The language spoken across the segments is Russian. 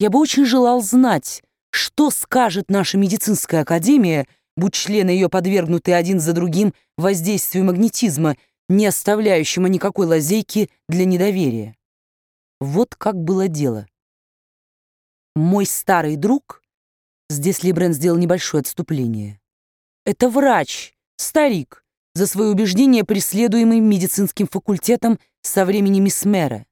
Я бы очень желал знать, что скажет наша медицинская академия, будь члены ее подвергнуты один за другим воздействию магнетизма, не оставляющему никакой лазейки для недоверия. Вот как было дело. Мой старый друг, здесь Лебрен сделал небольшое отступление, это врач, старик, за свои убеждения преследуемый медицинским факультетом со времени Месмера.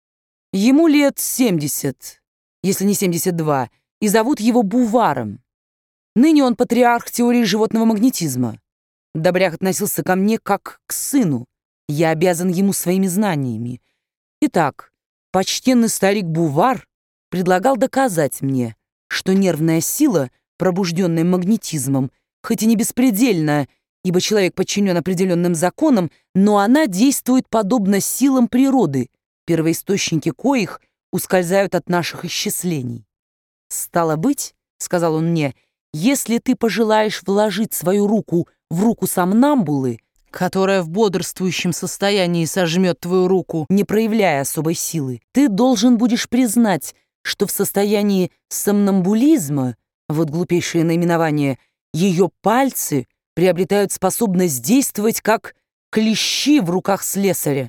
Ему лет 70, если не 72, и зовут его Буваром. Ныне он патриарх теории животного магнетизма. Добряк относился ко мне как к сыну. Я обязан ему своими знаниями. Итак, почтенный старик Бувар предлагал доказать мне, что нервная сила, пробужденная магнетизмом, хоть и не беспредельна, ибо человек подчинен определенным законам, но она действует подобно силам природы, первоисточники коих ускользают от наших исчислений. «Стало быть, — сказал он мне, — если ты пожелаешь вложить свою руку в руку сомнамбулы, которая в бодрствующем состоянии сожмет твою руку, не проявляя особой силы, ты должен будешь признать, что в состоянии сомнамбулизма, вот глупейшее наименование, ее пальцы приобретают способность действовать как клещи в руках слесаря.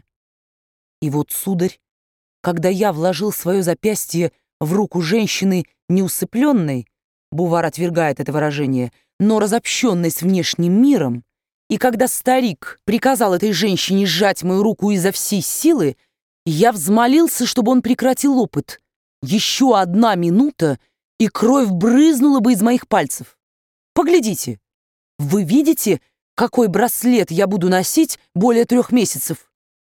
И вот, сударь, когда я вложил свое запястье в руку женщины неусыпленной, Бувар отвергает это выражение, но разобщенной с внешним миром, и когда старик приказал этой женщине сжать мою руку изо всей силы, я взмолился, чтобы он прекратил опыт. Еще 1 минута, и кровь брызнула бы из моих пальцев. Поглядите, вы видите, какой браслет я буду носить более 3 месяцев?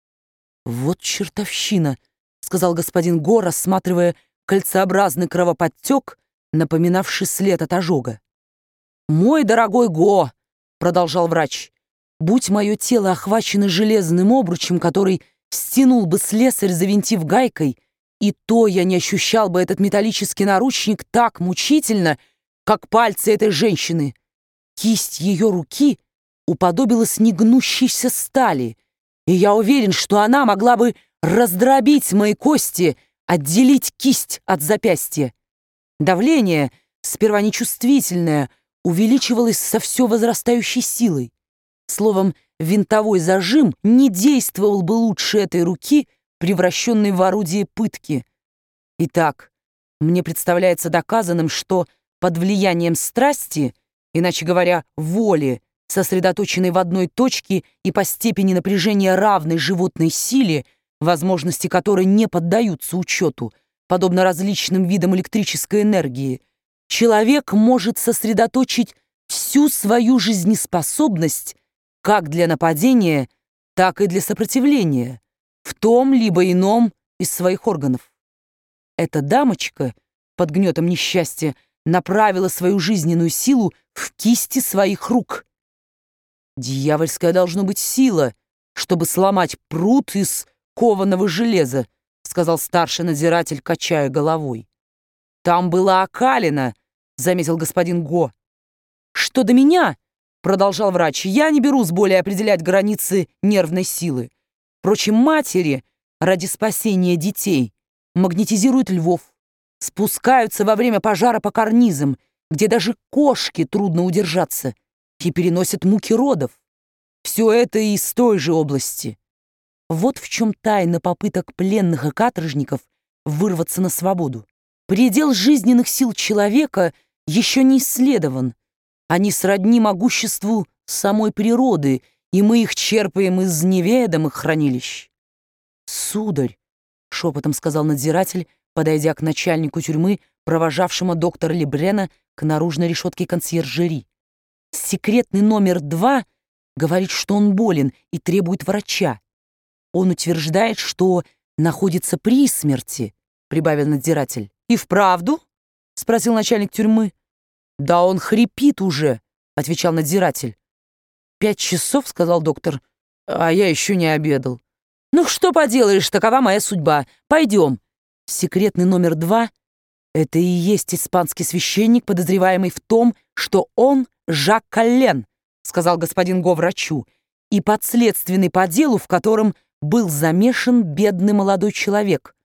«Вот чертовщина», — сказал господин Го, рассматривая кольцеобразный кровоподтек, напоминавший след от ожога. «Мой дорогой Го», — продолжал врач, — «будь мое тело охвачено железным обручем, который стянул бы слесарь, завинтив гайкой, и то я не ощущал бы этот металлический наручник так мучительно, как пальцы этой женщины. Кисть ее руки уподобилась негнущейся стали, и я уверен, что она могла бы раздробить мои кости, отделить кисть от запястья. Давление, сперва нечувствительное, увеличивалось со все возрастающей силой. Словом, винтовой зажим не действовал бы лучше этой руки, превращенной в орудие пытки. Итак, мне представляется доказанным, что под влиянием страсти, иначе говоря, воли, сосредоточенной в одной точке и по степени напряжения равной животной силе, возможности которой не поддаются учету, подобно различным видам электрической энергии, человек может сосредоточить всю свою жизнеспособность как для нападения, так и для сопротивления в том либо ином из своих органов. Эта дамочка под гнетом несчастья направила свою жизненную силу в кисти своих рук. Дьявольская должна быть сила, чтобы сломать прут из кованого железа, сказал старший надзиратель, качая головой. Там была окалина, заметил господин Го. Что до меня, продолжал врач, я не берусь более определять границы нервной силы. Впрочем, матери ради спасения детей магнетизируют львов, спускаются во время пожара по карнизам, где даже кошке трудно удержаться, и переносят муки родов. Все это из той же области. Вот в чем тайна попыток пленных и каторжников вырваться на свободу. Предел жизненных сил человека еще не исследован. Они сродни могуществу самой природы, и мы их черпаем из неведомых хранилищ. «Сударь», — шепотом сказал надзиратель, подойдя к начальнику тюрьмы, провожавшему доктора Лебрена к наружной решетке консьержери, «секретный номер 2 говорит, что он болен и требует врача. Он утверждает, что находится при смерти», — прибавил надзиратель. «И вправду?» — спросил начальник тюрьмы. «Да он хрипит уже», — отвечал надзиратель. 5 часов, — сказал доктор, — а я еще не обедал. «Ну, что поделаешь, такова моя судьба. Пойдем». Секретный номер 2 — это и есть испанский священник, подозреваемый в том, что он Жак Коллен, — сказал господин Го врачу, — и подследственный по делу, в котором был замешан бедный молодой человек,